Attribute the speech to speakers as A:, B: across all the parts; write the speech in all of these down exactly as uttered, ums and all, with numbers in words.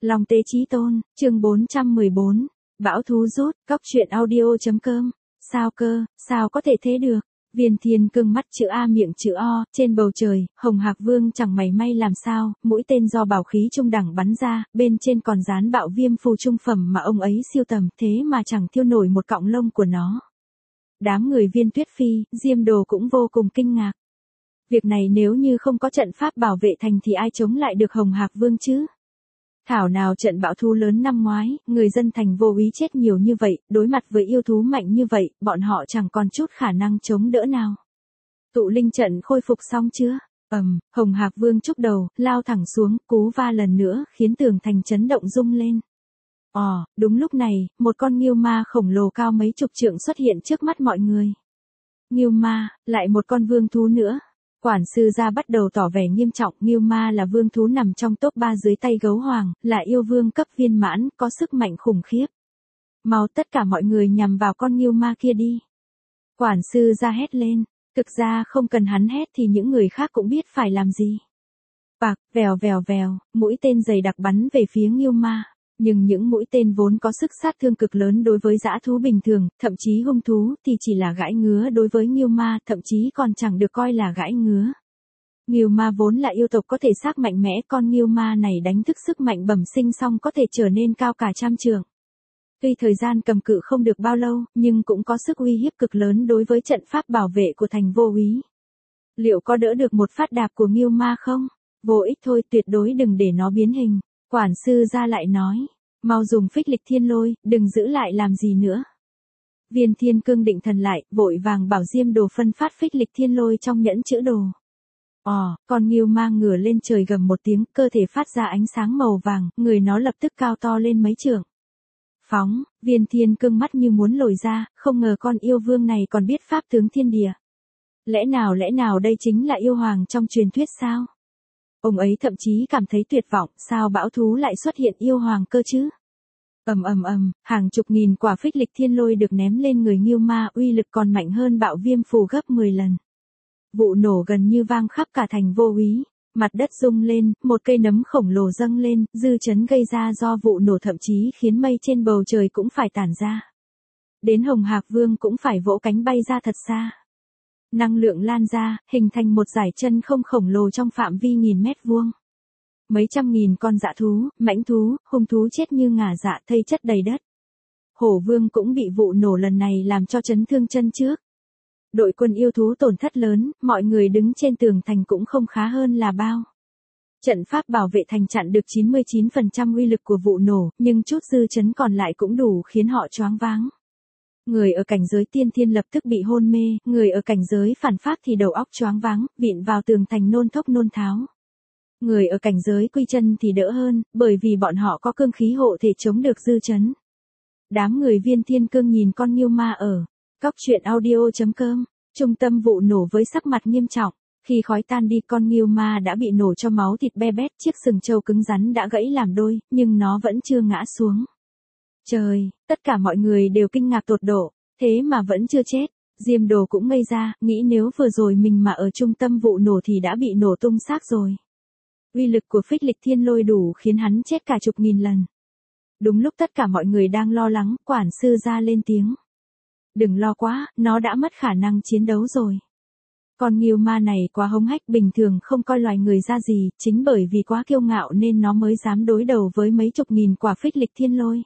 A: Long Tế Chí Tôn, chương bốn trăm mười bốn, Bão Thú Rút, Cóc Truyện Audio.com, sao cơ, sao có thể thế được? Viên Thiên Cương mắt chữ A miệng chữ O, trên bầu trời, Hồng Hạc Vương chẳng mảy may làm sao, mũi tên do bảo khí trung đẳng bắn ra, bên trên còn dán bạo viêm phù trung phẩm mà ông ấy siêu tầm, thế mà chẳng thiêu nổi một cọng lông của nó. Đám người Viên Tuyết Phi, Diêm Đồ cũng vô cùng kinh ngạc. Việc này nếu như không có trận pháp bảo vệ thành thì ai chống lại được Hồng Hạc Vương chứ? Thảo nào trận bão thú lớn năm ngoái, người dân thành vô úy chết nhiều như vậy, đối mặt với yêu thú mạnh như vậy, bọn họ chẳng còn chút khả năng chống đỡ nào. Tụ linh trận khôi phục xong chưa? Ầm, Hồng Hạc Vương chúc đầu, lao thẳng xuống, cú va lần nữa, khiến tường thành chấn động rung lên. Ồ, đúng lúc này, một con Ngưu Ma khổng lồ cao mấy chục trượng xuất hiện trước mắt mọi người. Ngưu Ma, lại một con vương thú nữa. Quản sư gia bắt đầu tỏ vẻ nghiêm trọng, Ngưu Ma là vương thú nằm trong top ba dưới tay gấu hoàng, là yêu vương cấp viên mãn, có sức mạnh khủng khiếp. Mau tất cả mọi người nhằm vào con Ngưu Ma kia đi. Quản sư gia hét lên, thực ra không cần hắn hét thì những người khác cũng biết phải làm gì. Bạc, vèo vèo vèo, mũi tên dày đặc bắn về phía Ngưu Ma. Nhưng những mũi tên vốn có sức sát thương cực lớn đối với dã thú bình thường, thậm chí hung thú thì chỉ là gãi ngứa đối với Ngưu Ma, thậm chí còn chẳng được coi là gãi ngứa. Ngưu Ma vốn là yêu tộc có thể xác mạnh mẽ, con Ngưu Ma này đánh thức sức mạnh bẩm sinh xong có thể trở nên cao cả trăm trượng. Tuy thời gian cầm cự không được bao lâu, nhưng cũng có sức uy hiếp cực lớn đối với trận pháp bảo vệ của thành vô úy. Liệu có đỡ được một phát đạp của Ngưu Ma không? Vô ích thôi, tuyệt đối đừng để nó biến hình. Quản sư gia lại nói, mau dùng phích lịch thiên lôi, đừng giữ lại làm gì nữa. Viên Thiên Cương định thần lại, vội vàng bảo Diêm Đồ phân phát phích lịch thiên lôi trong nhẫn chữ đồ. Ồ, con Ngưu Ma ngửa lên trời gầm một tiếng, cơ thể phát ra ánh sáng màu vàng, người nó lập tức cao to lên mấy trượng. Phóng, Viên Thiên Cương mắt như muốn lồi ra, không ngờ con yêu vương này còn biết pháp tướng thiên địa. Lẽ nào lẽ nào đây chính là yêu hoàng trong truyền thuyết sao? Ông ấy thậm chí cảm thấy tuyệt vọng, sao bão thú lại xuất hiện yêu hoàng cơ chứ? Ầm ầm ầm, hàng chục nghìn quả phích lịch thiên lôi được ném lên người Ngưu Ma, uy lực còn mạnh hơn bạo viêm phù gấp mười lần. Vụ nổ gần như vang khắp cả thành vô úy, mặt đất rung lên, một cây nấm khổng lồ dâng lên, dư chấn gây ra do vụ nổ thậm chí khiến mây trên bầu trời cũng phải tản ra. Đến Hồng Hạc Vương cũng phải vỗ cánh bay ra thật xa. Năng lượng lan ra, hình thành một dải chân không khổng lồ trong phạm vi nghìn mét vuông. Mấy trăm nghìn con dã thú, mãnh thú, hung thú chết như ngả dạ thây chất đầy đất. Hổ Vương cũng bị vụ nổ lần này làm cho chấn thương chân trước. Đội quân yêu thú tổn thất lớn, mọi người đứng trên tường thành cũng không khá hơn là bao. Trận pháp bảo vệ thành chặn được chín mươi chín phần trăm uy lực của vụ nổ, nhưng chút dư chấn còn lại cũng đủ khiến họ choáng váng. Người ở cảnh giới tiên thiên lập tức bị hôn mê, người ở cảnh giới phản pháp thì đầu óc choáng váng, vịn vào tường thành nôn thốc nôn tháo. Người ở cảnh giới quy chân thì đỡ hơn, bởi vì bọn họ có cương khí hộ thể chống được dư chấn. Đám người Viên Thiên Cương nhìn con Ngưu Ma ở Cóc Truyện Audio.com, trung tâm vụ nổ với sắc mặt nghiêm trọng. Khi khói tan đi, con Ngưu Ma đã bị nổ cho máu thịt be bét, chiếc sừng trâu cứng rắn đã gãy làm đôi, nhưng nó vẫn chưa ngã xuống. Trời, tất cả mọi người đều kinh ngạc tột độ, thế mà vẫn chưa chết. Diêm Đồ cũng ngây ra, nghĩ nếu vừa rồi mình mà ở trung tâm vụ nổ thì đã bị nổ tung xác rồi. Uy lực của phích lịch thiên lôi đủ khiến hắn chết cả chục nghìn lần. Đúng lúc tất cả mọi người đang lo lắng, quản sư gia lên tiếng. Đừng lo quá, nó đã mất khả năng chiến đấu rồi. Con Ngưu Ma này quá hống hách, bình thường không coi loài người ra gì, chính bởi vì quá kiêu ngạo nên nó mới dám đối đầu với mấy chục nghìn quả phích lịch thiên lôi.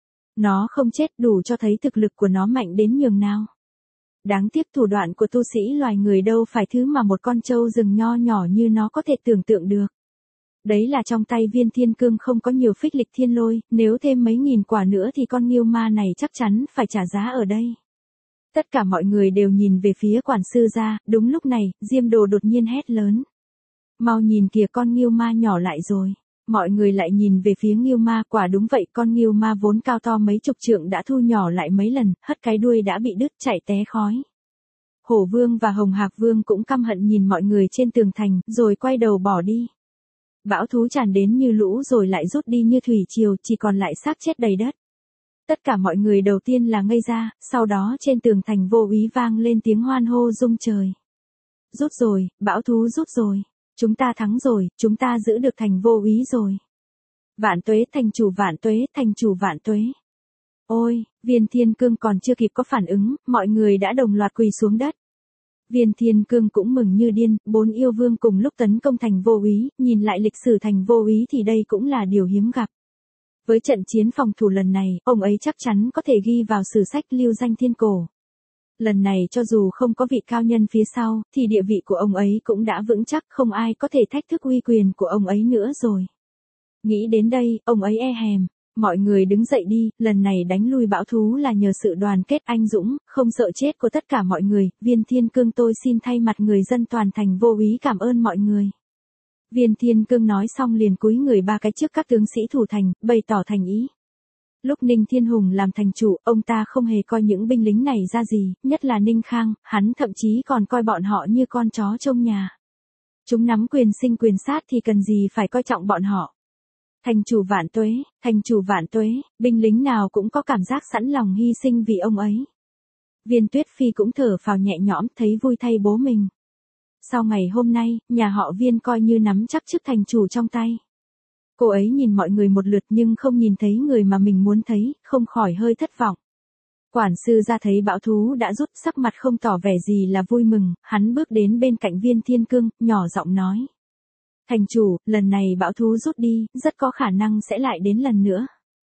A: Nó không chết đủ cho thấy thực lực của nó mạnh đến nhường nào. Đáng tiếc thủ đoạn của tu sĩ loài người đâu phải thứ mà một con trâu rừng nho nhỏ như nó có thể tưởng tượng được. Đấy là trong tay Viên Thiên Cương không có nhiều phích lịch thiên lôi, nếu thêm mấy nghìn quả nữa thì con Ngưu Ma này chắc chắn phải trả giá ở đây. Tất cả mọi người đều nhìn về phía quản sư gia, đúng lúc này, Diêm Đồ đột nhiên hét lớn. Mau nhìn kìa, con Ngưu Ma nhỏ lại rồi. Mọi người lại nhìn về phía Ngưu Ma, quả đúng vậy, con Ngưu Ma vốn cao to mấy chục trượng đã thu nhỏ lại mấy lần, hất cái đuôi đã bị đứt chạy té khói. Hổ Vương và Hồng Hạc Vương cũng căm hận nhìn mọi người trên tường thành, rồi quay đầu bỏ đi. Bão thú tràn đến như lũ rồi lại rút đi như thủy triều, chỉ còn lại xác chết đầy đất. Tất cả mọi người đầu tiên là ngây ra, sau đó trên tường thành vô úy vang lên tiếng hoan hô rung trời. Rút rồi, bão thú rút rồi. Chúng ta thắng rồi, chúng ta giữ được thành vô úy rồi. Vạn tuế, thành chủ vạn tuế, thành chủ vạn tuế. Ôi, Viên Thiên Cương còn chưa kịp có phản ứng, mọi người đã đồng loạt quỳ xuống đất. Viên Thiên Cương cũng mừng như điên, bốn yêu vương cùng lúc tấn công thành Vô Úy, nhìn lại lịch sử thành Vô Úy thì đây cũng là điều hiếm gặp. Với trận chiến phòng thủ lần này, ông ấy chắc chắn có thể ghi vào sử sách lưu danh thiên cổ. Lần này cho dù không có vị cao nhân phía sau, thì địa vị của ông ấy cũng đã vững chắc, không ai có thể thách thức uy quyền của ông ấy nữa rồi. Nghĩ đến đây, ông ấy e hèm. Mọi người đứng dậy đi, lần này đánh lui bão thú là nhờ sự đoàn kết anh dũng, không sợ chết của tất cả mọi người. Viên Thiên Cương tôi xin thay mặt người dân toàn thành Vô Úy cảm ơn mọi người. Viên Thiên Cương nói xong liền cúi người ba cái trước các tướng sĩ thủ thành, bày tỏ thành ý. Lúc Ninh Thiên Hùng làm thành chủ, ông ta không hề coi những binh lính này ra gì, nhất là Ninh Khang, hắn thậm chí còn coi bọn họ như con chó trông nhà. Chúng nắm quyền sinh quyền sát thì cần gì phải coi trọng bọn họ. Thành chủ vạn tuế, thành chủ vạn tuế, binh lính nào cũng có cảm giác sẵn lòng hy sinh vì ông ấy. Viên Tuyết Phi cũng thở phào nhẹ nhõm, thấy vui thay bố mình. Sau ngày hôm nay, nhà họ Viên coi như nắm chắc chức thành chủ trong tay. Cô ấy nhìn mọi người một lượt nhưng không nhìn thấy người mà mình muốn thấy, không khỏi hơi thất vọng. Quản sư ra thấy bão thú đã rút, sắc mặt không tỏ vẻ gì là vui mừng, hắn bước đến bên cạnh Viên Thiên Cương, nhỏ giọng nói. Thành chủ, lần này bão thú rút đi, rất có khả năng sẽ lại đến lần nữa.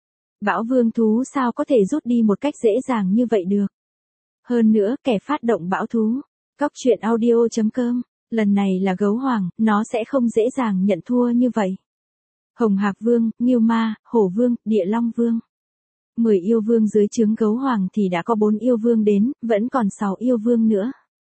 A: Bão vương thú sao có thể rút đi một cách dễ dàng như vậy được. Hơn nữa, kẻ phát động bão thú, Cóc truyện audio chấm com, lần này là gấu hoàng, nó sẽ không dễ dàng nhận thua như vậy. Hồng Hạc Vương, Ngưu Ma, Hổ Vương, Địa Long Vương. Mười yêu vương dưới trướng gấu hoàng thì đã có bốn yêu vương đến, vẫn còn sáu yêu vương nữa.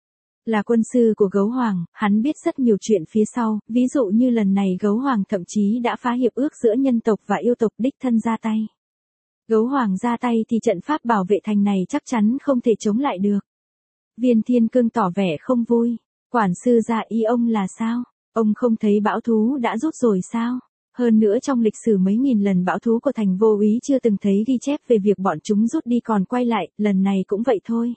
A: Là quân sư của gấu hoàng, hắn biết rất nhiều chuyện phía sau, ví dụ như lần này gấu hoàng thậm chí đã phá hiệp ước giữa nhân tộc và yêu tộc đích thân ra tay. Gấu hoàng ra tay thì trận pháp bảo vệ thành này chắc chắn không thể chống lại được. Viên Thiên Cương tỏ vẻ không vui. Quản sư gia ý ông là sao? Ông không thấy bão thú đã rút rồi sao? Hơn nữa trong lịch sử mấy nghìn lần bão thú của thành Vô Úy chưa từng thấy ghi chép về việc bọn chúng rút đi còn quay lại, lần này cũng vậy thôi.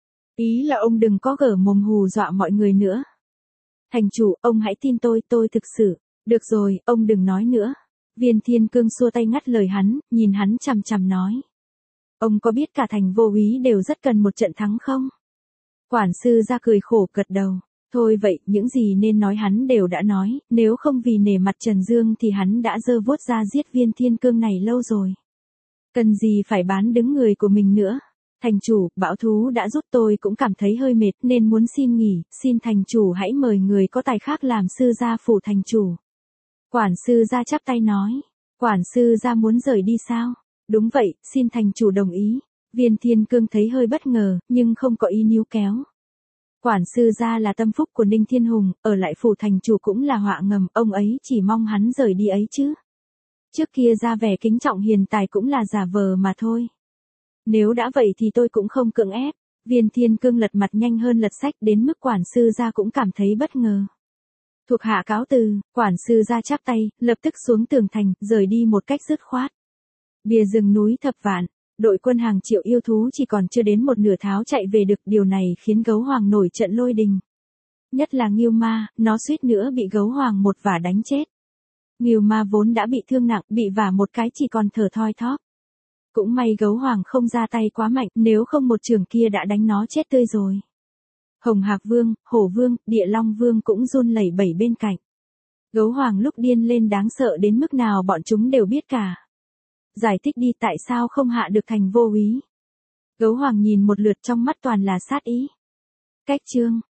A: Ý là ông đừng có gở mồm hù dọa mọi người nữa. Thành chủ, ông hãy tin tôi, tôi thực sự. Được rồi, ông đừng nói nữa. Viên Thiên Cương xua tay ngắt lời hắn, nhìn hắn chằm chằm nói. Ông có biết cả thành Vô Úy đều rất cần một trận thắng không? Quản sư ra cười khổ gật đầu. Thôi vậy, những gì nên nói hắn đều đã nói, nếu không vì nể mặt Trần Dương thì hắn đã giơ vuốt ra giết Viên Thiên Cương này lâu rồi. Cần gì phải bán đứng người của mình nữa. Thành chủ, bão thú đã rút tôi cũng cảm thấy hơi mệt nên muốn xin nghỉ, xin thành chủ hãy mời người có tài khác làm sư gia phủ thành chủ. Quản sư gia chắp tay nói, quản sư gia muốn rời đi sao? Đúng vậy, xin thành chủ đồng ý. Viên Thiên Cương thấy hơi bất ngờ, nhưng không có ý níu kéo. Quản sư gia là tâm phúc của Ninh Thiên Hùng, ở lại phủ thành chủ cũng là họa ngầm, ông ấy chỉ mong hắn rời đi ấy chứ. Trước kia ra vẻ kính trọng hiền tài cũng là giả vờ mà thôi. Nếu đã vậy thì tôi cũng không cưỡng ép. Viên Thiên Cương lật mặt nhanh hơn lật sách đến mức quản sư gia cũng cảm thấy bất ngờ. Thuộc hạ cáo từ, quản sư gia chắp tay, lập tức xuống tường thành, rời đi một cách dứt khoát. Bìa rừng núi thập vạn, đội quân hàng triệu yêu thú chỉ còn chưa đến một nửa tháo chạy về được, điều này khiến gấu hoàng nổi trận lôi đình. Nhất là Ngưu Ma, nó suýt nữa bị gấu hoàng một vả đánh chết. Ngưu Ma vốn đã bị thương nặng, bị vả một cái chỉ còn thở thoi thóp. Cũng may gấu hoàng không ra tay quá mạnh, nếu không một trường kia đã đánh nó chết tươi rồi. Hồng Hạc Vương, Hổ Vương, Địa Long Vương cũng run lẩy bẩy bên cạnh. Gấu hoàng lúc điên lên đáng sợ đến mức nào bọn chúng đều biết cả. Giải thích đi tại sao không hạ được thành Vô Úy. Gấu hoàng nhìn một lượt trong mắt toàn là sát ý. Cách chương